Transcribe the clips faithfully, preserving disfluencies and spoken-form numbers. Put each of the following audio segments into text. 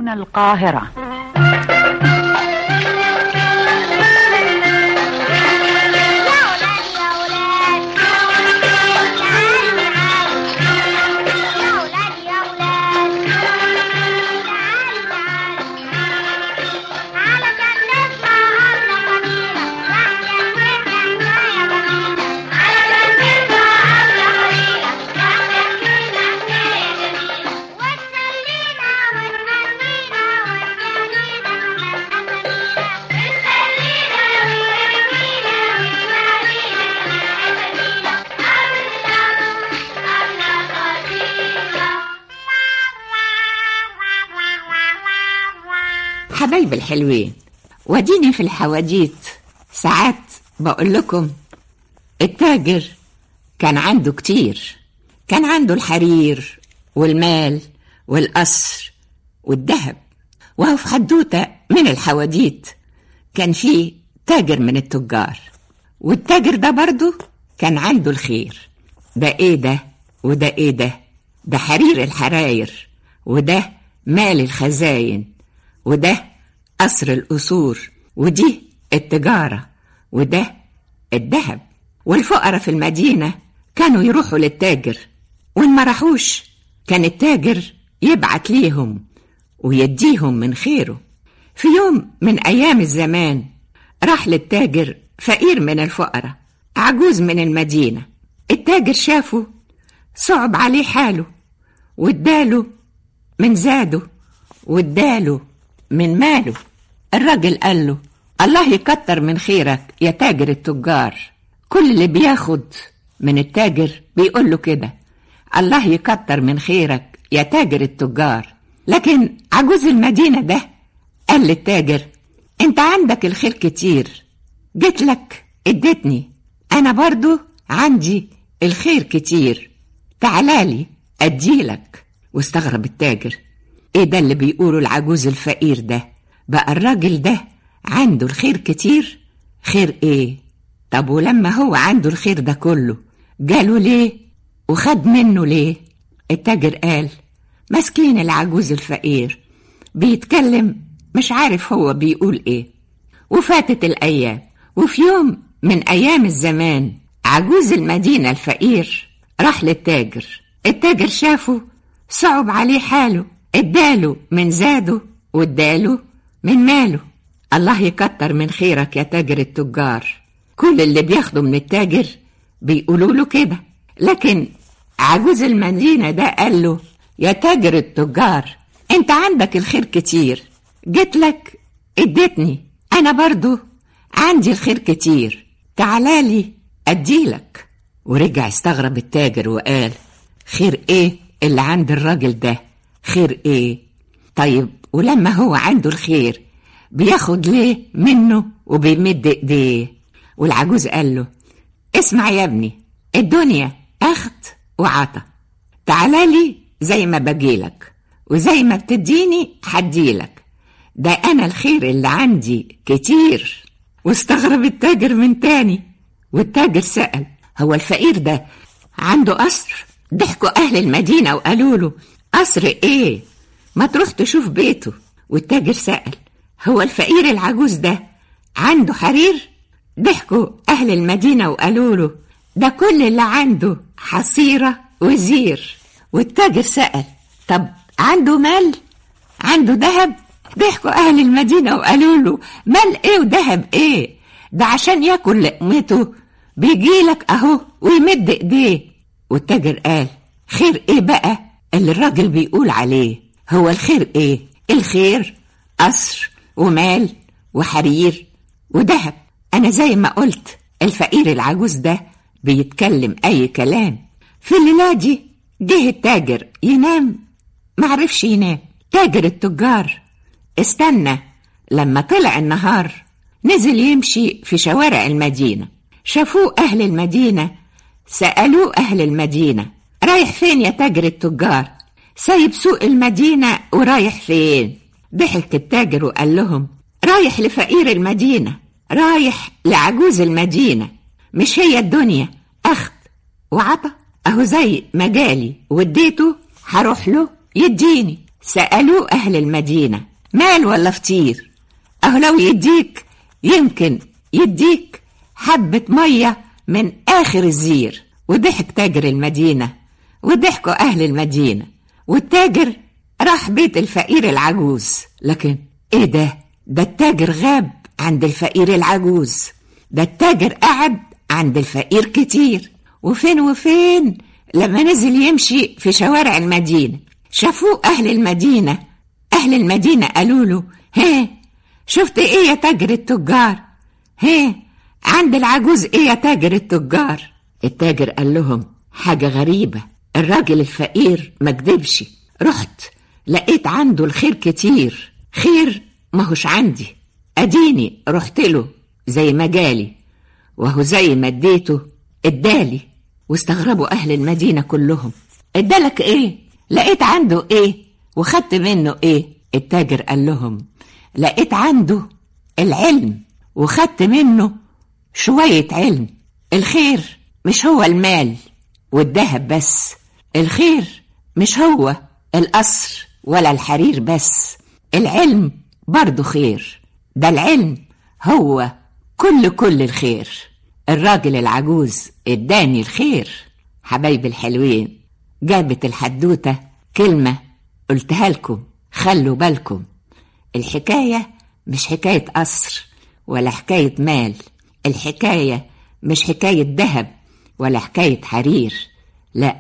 تلفزيون القاهرة. حبايب الحلوين، وديني في الحواديت ساعات بقول لكم التاجر كان عنده كتير، كان عنده الحرير والمال والقصر والذهب. وهو في حدوتة من الحواديت كان فيه تاجر من التجار، والتاجر ده برضو كان عنده الخير. ده ايه ده وده ايه ده؟ ده حرير الحراير، وده مال الخزاين، وده قصر القصور، ودي التجارة، وده الذهب. والفقراء في المدينة كانوا يروحوا للتاجر، وإن ما راحوش كان التاجر يبعت ليهم ويديهم من خيره. في يوم من أيام الزمان راح للتاجر فقير من الفقراء، عجوز من المدينة. التاجر شافه صعب عليه حاله، واداله من زاده واداله من ماله. الراجل قال له: الله يكتر من خيرك يا تاجر التجار. كل اللي بياخد من التاجر بيقول له كده: الله يكتر من خيرك يا تاجر التجار. لكن عجوز المدينة ده قال للتاجر: انت عندك الخير كتير، جيت لك اديتني، انا برضو عندي الخير كتير، تعالالي اديلك. واستغرب التاجر: ايه ده اللي بيقوله العجوز الفقير ده؟ بقى الراجل ده عنده الخير كتير؟ خير ايه؟ طب ولما هو عنده الخير ده كله جاله ليه وخد منه ليه؟ التاجر قال: مسكين العجوز الفقير بيتكلم مش عارف هو بيقول ايه. وفاتت الايام، وفي يوم من ايام الزمان عجوز المدينة الفقير راح للتاجر. التاجر شافه صعب عليه حاله، اداله من زاده واداله من ماله. الله يكتر من خيرك يا تاجر التجار. كل اللي بياخده من التاجر بيقولوا له كده. لكن عجوز المدينة ده قال له: يا تاجر التجار، انت عندك الخير كتير، جيت لك اديتني، انا برضو عندي الخير كتير، تعالالي اديلك. ورجع استغرب التاجر وقال: خير ايه اللي عند الراجل ده؟ خير ايه؟ طيب ولما هو عنده الخير بياخد ليه منه وبيمد ايديه؟ والعجوز قال له: اسمع يا ابني، الدنيا اخد وعطا، تعالالي زي ما بجيلك وزي ما بتديني حديلك، ده انا الخير اللي عندي كتير. واستغرب التاجر من تاني، والتاجر سأل: هو الفقير ده عنده قصر؟ ضحكوا اهل المدينة وقالوا له: قصر ايه؟ ما تروح تشوف بيته. والتاجر سأل: هو الفقير العجوز ده عنده حرير؟ ضحكوا أهل المدينة وقالوا له: ده كل اللي عنده حصيرة وزير. والتاجر سأل: طب عنده مال؟ عنده ذهب؟ ضحكوا أهل المدينة وقالوا له: مال ايه وذهب ايه؟ ده عشان ياكل لقمته بيجيلك اهو ويمد ايديه. والتاجر قال: خير ايه بقى اللي الراجل بيقول عليه؟ هو الخير ايه؟ الخير قصر ومال وحرير وذهب. انا زي ما قلت الفقير العجوز ده بيتكلم اي كلام. في الليلة دي جه التاجر ينام، معرفش ينام. تاجر التجار استنى لما طلع النهار، نزل يمشي في شوارع المدينة. شافوه اهل المدينة، سألوه اهل المدينة: رايح فين يا تاجر التجار؟ سايب سوق المدينة ورايح فين؟ ضحك التاجر وقال لهم: رايح لفقير المدينة، رايح لعجوز المدينة. مش هي الدنيا أخد وعطا؟ أهو زي ما جالي واديته هروح له يديني. سألوه أهل المدينة مال ولا فطير؟ أهو لو يديك يمكن يديك حبة مية من آخر الزير. وضحك تاجر المدينة وضحكوا أهل المدينة، والتاجر راح بيت الفقير العجوز. لكن إيه ده؟ ده التاجر غاب عند الفقير العجوز، ده التاجر قعد عند الفقير كتير. وفين وفين لما نزل يمشي في شوارع المدينة شافوه أهل المدينة. أهل المدينة قالوا له: هيه شفت إيه يا تاجر التجار؟ هيه عند العجوز إيه يا تاجر التجار؟ التاجر قال لهم: حاجة غريبة، الراجل الفقير ما كدبش، رحت لقيت عنده الخير كتير، خير ما هوش عندي، أديني رحت له زي ما جالي، وهو زي ما اديته ادالي. واستغربوا أهل المدينة كلهم: ادالك إيه؟ لقيت عنده إيه؟ وخدت منه إيه؟ التاجر قال لهم: لقيت عنده العلم وخدت منه شوية علم. الخير مش هو المال والذهب بس، الخير مش هو القصر ولا الحرير بس، العلم برضو خير، ده العلم هو كل كل الخير. الراجل العجوز اداني الخير. حبايب الحلوين، جابت الحدوتة كلمة قلتها لكم، خلوا بالكم، الحكاية مش حكاية قصر ولا حكاية مال، الحكاية مش حكاية ذهب ولا حكاية حرير، لا،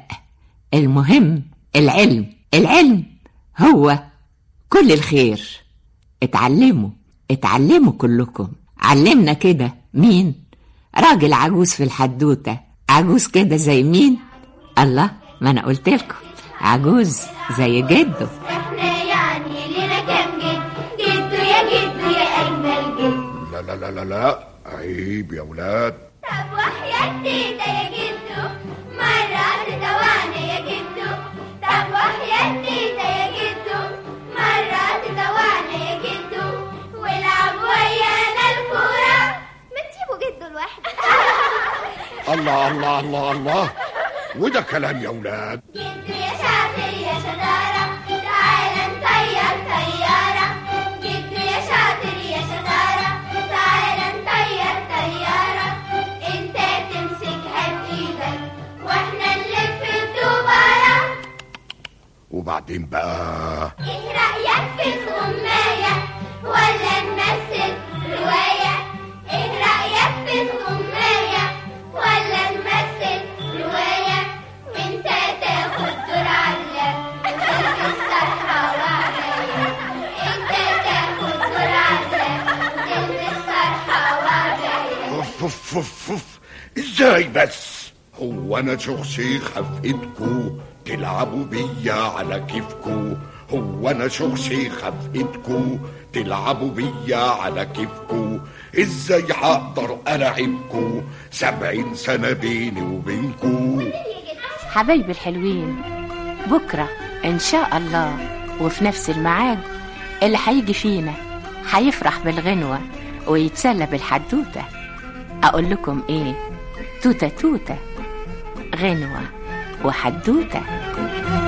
المهم العلم. العلم هو كل الخير. اتعلموا اتعلموا كلكم. علمنا كده مين؟ راجل عجوز في الحدوتة، عجوز كده زي مين؟ الله، ما انا قلت لكم عجوز زي جده. احنا يعني لنا كام جد؟ جدو يا جدو يا اجمل جد. لا لا لا لا لا، عيب يا ولاد. طب وحياة تيتا يا جدو مرة تدواني يا جدو. طب وحياة تيتا يا جدو مرة تدواني يا جدو. والعب ويانا الكورة. ما تسيبوا جدو لوحده. الله الله الله الله، وده كلام يا ولاد. جدو يا شاطر يا شطارة تعالى نطير طيارة. جدو يا شاطر يا شطارة تعالى نطير طيارة. انت تمسكها بايدك واحنا نلف الدوبارة. وبعدين بقى ايه رأيك في الغماية ولا نمثل رواية؟ ايه رأيك في الغماية ولا نمثل رواية؟ وانت تاخد دور علق الصرحة وعباية. انت تاخد دور علق الصرحة وعباية. اوف اوف اوف اوف، ازاي بس؟ هو انا شخصيخة في ايدكو تلعبوا بيا على كيفكو؟ هو انا شخصيخة في ايدكو تلعبوا بيا على كيفكو؟ ازاي هقدر العبكو؟ سبعين سنة بيني وبينكو. حبايبي الحلوين، بكرة إن شاء الله وفي نفس الميعاد اللي هيجي فينا هيفرح بالغنوة ويتسلى بالحدوتة. أقول لكم إيه؟ توتة توتة، غنوة وحدوتة.